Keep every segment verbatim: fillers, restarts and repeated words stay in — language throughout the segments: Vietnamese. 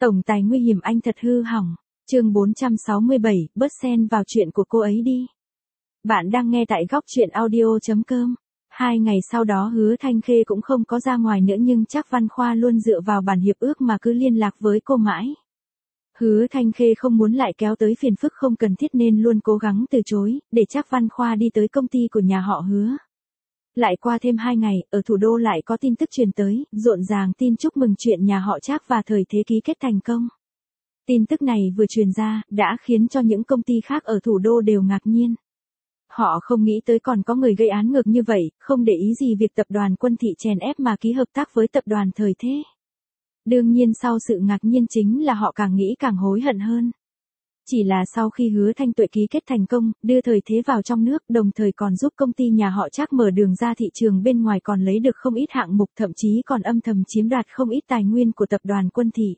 Tổng tài nguy hiểm anh thật hư hỏng. Chương bốn trăm sáu mươi bảy, bớt xen vào chuyện của cô ấy đi. Bạn đang nghe tại góc truyện audio chấm com. Hai ngày sau đó Hứa Thanh Khê cũng không có ra ngoài nữa, nhưng Trác Văn Khoa luôn dựa vào bản hiệp ước mà cứ liên lạc với cô mãi. Hứa Thanh Khê không muốn lại kéo tới phiền phức không cần thiết nên luôn cố gắng từ chối, để Trác Văn Khoa đi tới công ty của nhà họ Hứa. Lại qua thêm hai ngày, ở thủ đô lại có tin tức truyền tới, rộn ràng tin chúc mừng chuyện nhà họ Trác và Thời Thế ký kết thành công. Tin tức này vừa truyền ra, đã khiến cho những công ty khác ở thủ đô đều ngạc nhiên. Họ không nghĩ tới còn có người gây án ngược như vậy, không để ý gì việc tập đoàn Quân Thị chèn ép mà ký hợp tác với tập đoàn Thời Thế. Đương nhiên sau sự ngạc nhiên chính là họ càng nghĩ càng hối hận hơn. Chỉ là sau khi Hứa Thanh Tuệ ký kết thành công, đưa Thời Thế vào trong nước, đồng thời còn giúp công ty nhà họ Trác mở đường ra thị trường bên ngoài, còn lấy được không ít hạng mục, thậm chí còn âm thầm chiếm đoạt không ít tài nguyên của tập đoàn Quân Thị.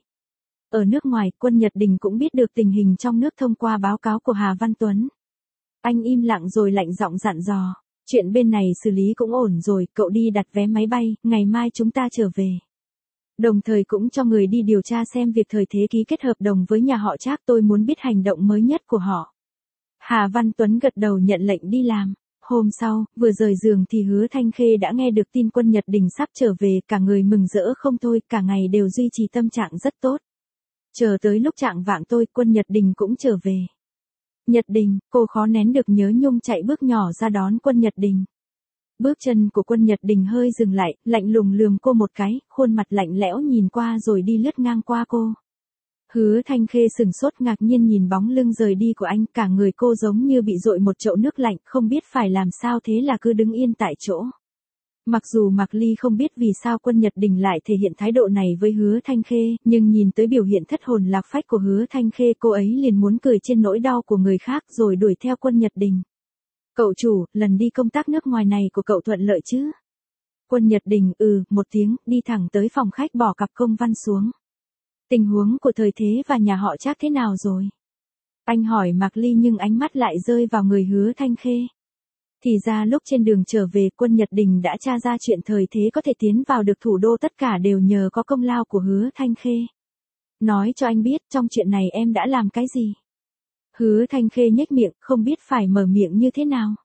Ở nước ngoài, Quân Nhật Đình cũng biết được tình hình trong nước thông qua báo cáo của Hà Văn Tuấn. Anh im lặng rồi lạnh giọng dặn dò, chuyện bên này xử lý cũng ổn rồi, cậu đi đặt vé máy bay, ngày mai chúng ta trở về. Đồng thời cũng cho người đi điều tra xem việc Thời Thế ký kết hợp đồng với nhà họ Trác, tôi muốn biết hành động mới nhất của họ. Hà Văn Tuấn gật đầu nhận lệnh đi làm. Hôm sau, vừa rời giường thì Hứa Thanh Khê đã nghe được tin Quân Nhật Đình sắp trở về, cả người mừng rỡ không thôi, cả ngày đều duy trì tâm trạng rất tốt. Chờ tới lúc chạng vạng tôi, Quân Nhật Đình cũng trở về. Nhật Đình, cô khó nén được nhớ nhung chạy bước nhỏ ra đón Quân Nhật Đình. Bước chân của Quân Nhật Đình hơi dừng lại, lạnh lùng lườm cô một cái, khuôn mặt lạnh lẽo nhìn qua rồi đi lướt ngang qua cô. Hứa Thanh Khê sừng sốt ngạc nhiên nhìn bóng lưng rời đi của anh, cả người cô giống như bị dội một chậu nước lạnh, không biết phải làm sao, thế là cứ đứng yên tại chỗ. Mặc dù Mạc Ly không biết vì sao Quân Nhật Đình lại thể hiện thái độ này với Hứa Thanh Khê, nhưng nhìn tới biểu hiện thất hồn lạc phách của Hứa Thanh Khê, cô ấy liền muốn cười trên nỗi đau của người khác rồi đuổi theo Quân Nhật Đình. Cậu chủ, lần đi công tác nước ngoài này của cậu thuận lợi chứ? Quân Nhật Đình ừ, một tiếng, đi thẳng tới phòng khách bỏ cặp công văn xuống. Tình huống của Thời Thế và nhà họ Trác thế nào rồi? Anh hỏi Mạc Ly nhưng ánh mắt lại rơi vào người Hứa Thanh Khê. Thì ra lúc trên đường trở về, Quân Nhật Đình đã tra ra chuyện Thời Thế có thể tiến vào được thủ đô tất cả đều nhờ có công lao của Hứa Thanh Khê. Nói cho anh biết, trong chuyện này em đã làm cái gì? Hứa Thanh Khê nhếch miệng, không biết phải mở miệng như thế nào.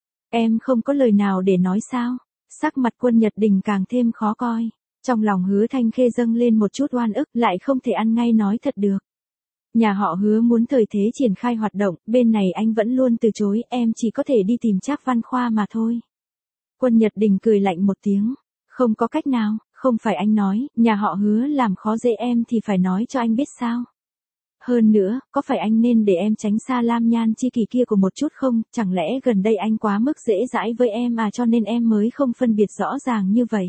Em không có lời nào để nói sao? Sắc mặt Quân Nhật Đình càng thêm khó coi. Trong lòng Hứa Thanh Khê dâng lên một chút oan ức, lại không thể ăn ngay nói thật được. Nhà họ Hứa muốn Thời Thế triển khai hoạt động, bên này anh vẫn luôn từ chối, em chỉ có thể đi tìm Trác Văn Khoa mà thôi. Quân Nhật Đình cười lạnh một tiếng. Không có cách nào, không phải anh nói, nhà họ Hứa làm khó dễ em thì phải nói cho anh biết sao? Hơn nữa, có phải anh nên để em tránh xa Lam Nhan chi kỷ kia của một chút không? Chẳng lẽ gần đây anh quá mức dễ dãi với em à, cho nên em mới không phân biệt rõ ràng như vậy?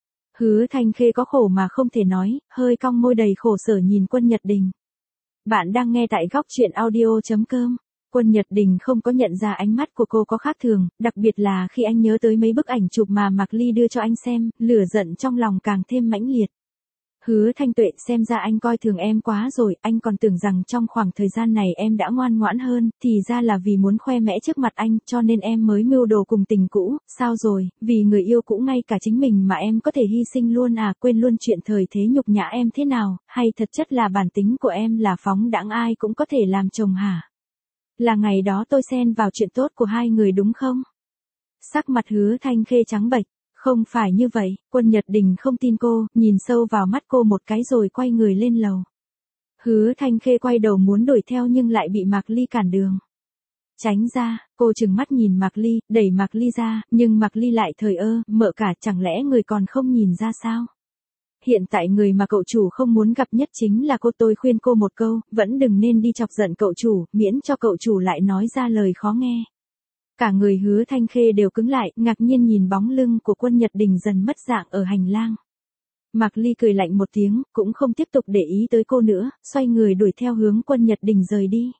Hứa Thanh Khê có khổ mà không thể nói, hơi cong môi đầy khổ sở nhìn Quân Nhật Đình. Bạn đang nghe tại góc truyện audio chấm com. Quân Nhật Đình không có nhận ra ánh mắt của cô có khác thường, đặc biệt là khi anh nhớ tới mấy bức ảnh chụp mà Mạc Ly đưa cho anh xem, lửa giận trong lòng càng thêm mãnh liệt. Hứa Thanh Tuệ, xem ra anh coi thường em quá rồi, anh còn tưởng rằng trong khoảng thời gian này em đã ngoan ngoãn hơn, thì ra là vì muốn khoe mẽ trước mặt anh, cho nên em mới mưu đồ cùng tình cũ, sao rồi, vì người yêu cũ ngay cả chính mình mà em có thể hy sinh luôn à, quên luôn chuyện Thời Thế nhục nhã em thế nào, hay thật chất là bản tính của em là phóng đãng ai cũng có thể làm chồng hả? Là ngày đó tôi xen vào chuyện tốt của hai người đúng không? Sắc mặt Hứa Thanh Khê trắng bệch. Không phải như vậy, Quân Nhật Đình không tin cô, nhìn sâu vào mắt cô một cái rồi quay người lên lầu. Hứa Thanh Khê quay đầu muốn đuổi theo nhưng lại bị Mạc Ly cản đường. Tránh ra, cô trừng mắt nhìn Mạc Ly, đẩy Mạc Ly ra, nhưng Mạc Ly lại thờ ơ, mợ cả, chẳng lẽ người còn không nhìn ra sao? Hiện tại người mà cậu chủ không muốn gặp nhất chính là cô, tôi khuyên cô một câu, vẫn đừng nên đi chọc giận cậu chủ, miễn cho cậu chủ lại nói ra lời khó nghe. Cả người Hứa Thanh Khê đều cứng lại, ngạc nhiên nhìn bóng lưng của Quân Nhật Đình dần mất dạng ở hành lang. Mạc Ly cười lạnh một tiếng, cũng không tiếp tục để ý tới cô nữa, xoay người đuổi theo hướng Quân Nhật Đình rời đi.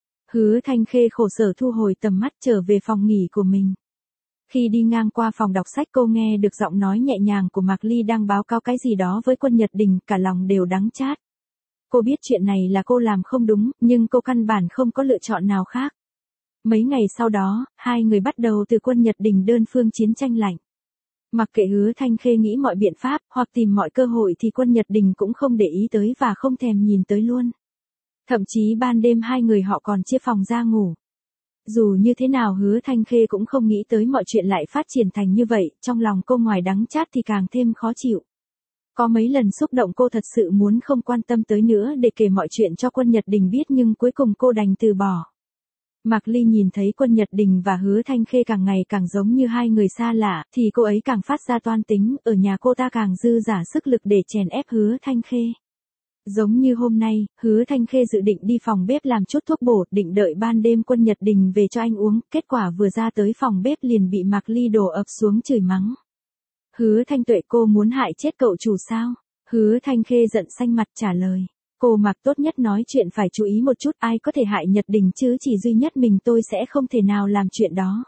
Hứa Thanh Khê khổ sở thu hồi tầm mắt trở về phòng nghỉ của mình. Khi đi ngang qua phòng đọc sách, cô nghe được giọng nói nhẹ nhàng của Mạc Ly đang báo cáo cái gì đó với Quân Nhật Đình, cả lòng đều đắng chát. Cô biết chuyện này là cô làm không đúng, nhưng cô căn bản không có lựa chọn nào khác. Mấy ngày sau đó, hai người bắt đầu từ Quân Nhật Đình đơn phương chiến tranh lạnh. Mặc kệ Hứa Thanh Khê nghĩ mọi biện pháp, hoặc tìm mọi cơ hội thì Quân Nhật Đình cũng không để ý tới và không thèm nhìn tới luôn. Thậm chí ban đêm hai người họ còn chia phòng ra ngủ. Dù như thế nào Hứa Thanh Khê cũng không nghĩ tới mọi chuyện lại phát triển thành như vậy, trong lòng cô ngoài đắng chát thì càng thêm khó chịu. Có mấy lần xúc động cô thật sự muốn không quan tâm tới nữa để kể mọi chuyện cho Quân Nhật Đình biết nhưng cuối cùng cô đành từ bỏ. Mạc Ly nhìn thấy Quân Nhật Đình và Hứa Thanh Khê càng ngày càng giống như hai người xa lạ, thì cô ấy càng phát ra toan tính, ở nhà cô ta càng dư giả sức lực để chèn ép Hứa Thanh Khê. Giống như hôm nay, Hứa Thanh Khê dự định đi phòng bếp làm chút thuốc bổ, định đợi ban đêm Quân Nhật Đình về cho anh uống, kết quả vừa ra tới phòng bếp liền bị Mạc Ly đổ ập xuống chửi mắng. Hứa Thanh Tuệ, cô muốn hại chết cậu chủ sao? Hứa Thanh Khê giận xanh mặt trả lời. Cô Mạc, tốt nhất nói chuyện phải chú ý một chút, ai có thể hại Nhật Đình chứ, chỉ duy nhất mình tôi sẽ không thể nào làm chuyện đó.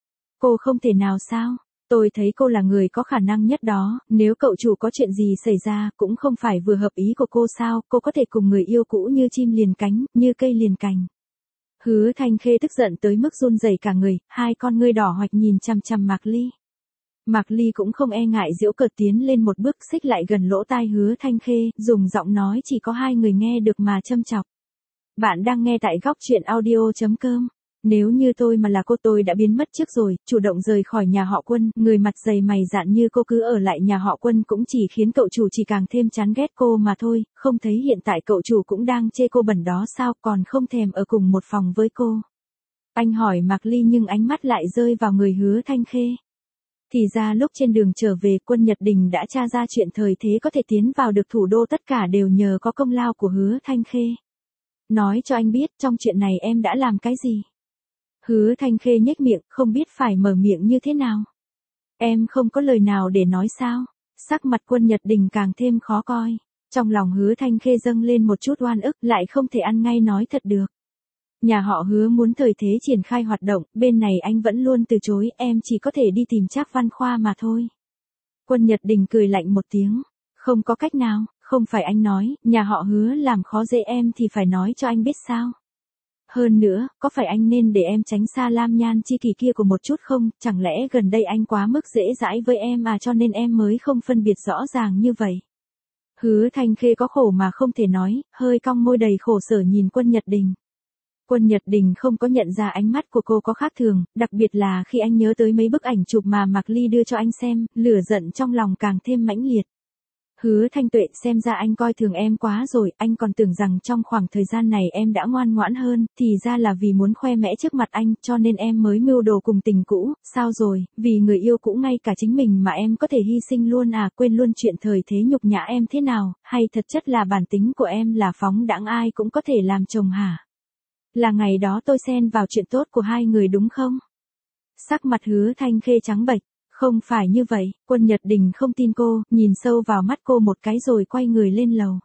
Cô không thể nào sao? Tôi thấy cô là người có khả năng nhất đó, nếu cậu chủ có chuyện gì xảy ra cũng không phải vừa hợp ý của cô sao, cô có thể cùng người yêu cũ như chim liền cánh, như cây liền cành. Hứa Thanh Khê tức giận tới mức run rẩy cả người, hai con ngươi đỏ hoạch nhìn chằm chằm Mạc Ly. Mạc Ly cũng không e ngại giễu cợt tiến lên một bước xích lại gần lỗ tai Hứa Thanh Khê, dùng giọng nói chỉ có hai người nghe được mà châm chọc. Bạn đang nghe tại góc truyện audio chấm com. Nếu như tôi mà là cô tôi đã biến mất trước rồi, chủ động rời khỏi nhà họ Quân, người mặt dày mày dạn như cô cứ ở lại nhà họ Quân cũng chỉ khiến cậu chủ chỉ càng thêm chán ghét cô mà thôi, không thấy hiện tại cậu chủ cũng đang chê cô bẩn đó sao, còn không thèm ở cùng một phòng với cô. Anh hỏi Mạc Ly nhưng ánh mắt lại rơi vào người Hứa Thanh Khê. Thì ra lúc trên đường trở về, Quân Nhật Đình đã tra ra chuyện thời thế có thể tiến vào được thủ đô tất cả đều nhờ có công lao của Hứa Thanh Khê. Nói cho anh biết, trong chuyện này em đã làm cái gì? Hứa Thanh Khê nhếch miệng, không biết phải mở miệng như thế nào. Em không có lời nào để nói sao? Sắc mặt Quân Nhật Đình càng thêm khó coi. Trong lòng Hứa Thanh Khê dâng lên một chút oan ức, lại không thể ăn ngay nói thật được. Nhà họ Hứa muốn thời thế triển khai hoạt động, bên này anh vẫn luôn từ chối, em chỉ có thể đi tìm Trác Văn Khoa mà thôi. Quân Nhật Đình cười lạnh một tiếng. Không có cách nào, không phải anh nói, nhà họ Hứa làm khó dễ em thì phải nói cho anh biết sao? Hơn nữa, có phải anh nên để em tránh xa Lam Nhan chi kỷ kia của một chút không, chẳng lẽ gần đây anh quá mức dễ dãi với em à cho nên em mới không phân biệt rõ ràng như vậy. Hứa Thanh Khê có khổ mà không thể nói, hơi cong môi đầy khổ sở nhìn Quân Nhật Đình. Quân Nhật Đình không có nhận ra ánh mắt của cô có khác thường, đặc biệt là khi anh nhớ tới mấy bức ảnh chụp mà Mạc Ly đưa cho anh xem, lửa giận trong lòng càng thêm mãnh liệt. Hứa Thanh Tuệ, xem ra anh coi thường em quá rồi, anh còn tưởng rằng trong khoảng thời gian này em đã ngoan ngoãn hơn, thì ra là vì muốn khoe mẽ trước mặt anh, cho nên em mới mưu đồ cùng tình cũ, sao rồi, vì người yêu cũ ngay cả chính mình mà em có thể hy sinh luôn à, quên luôn chuyện thời thế nhục nhã em thế nào, hay thật chất là bản tính của em là phóng đãng ai cũng có thể làm chồng hả? Là ngày đó tôi xen vào chuyện tốt của hai người đúng không? Sắc mặt Hứa Thanh Khê trắng bệch. Không phải như vậy, Quân Nhật Đình không tin cô, nhìn sâu vào mắt cô một cái rồi quay người lên lầu.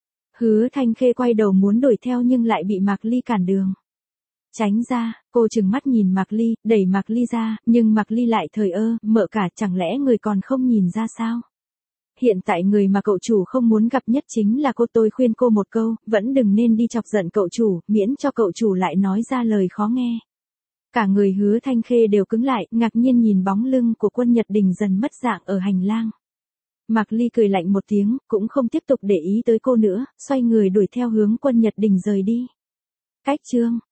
Hứa Thanh Khê quay đầu muốn đuổi theo nhưng lại bị Mạc Ly cản đường. Tránh ra, cô trừng mắt nhìn Mạc Ly, đẩy Mạc Ly ra, nhưng Mạc Ly lại thờ ơ, mợ cả, chẳng lẽ người còn không nhìn ra sao? Hiện tại người mà cậu chủ không muốn gặp nhất chính là cô, tôi khuyên cô một câu, vẫn đừng nên đi chọc giận cậu chủ, miễn cho cậu chủ lại nói ra lời khó nghe. Cả người Hứa Thanh Khê đều cứng lại, ngạc nhiên nhìn bóng lưng của Quân Nhật Đình dần mất dạng ở hành lang. Mạc Ly cười lạnh một tiếng, cũng không tiếp tục để ý tới cô nữa, xoay người đuổi theo hướng Quân Nhật Đình rời đi. Cách chương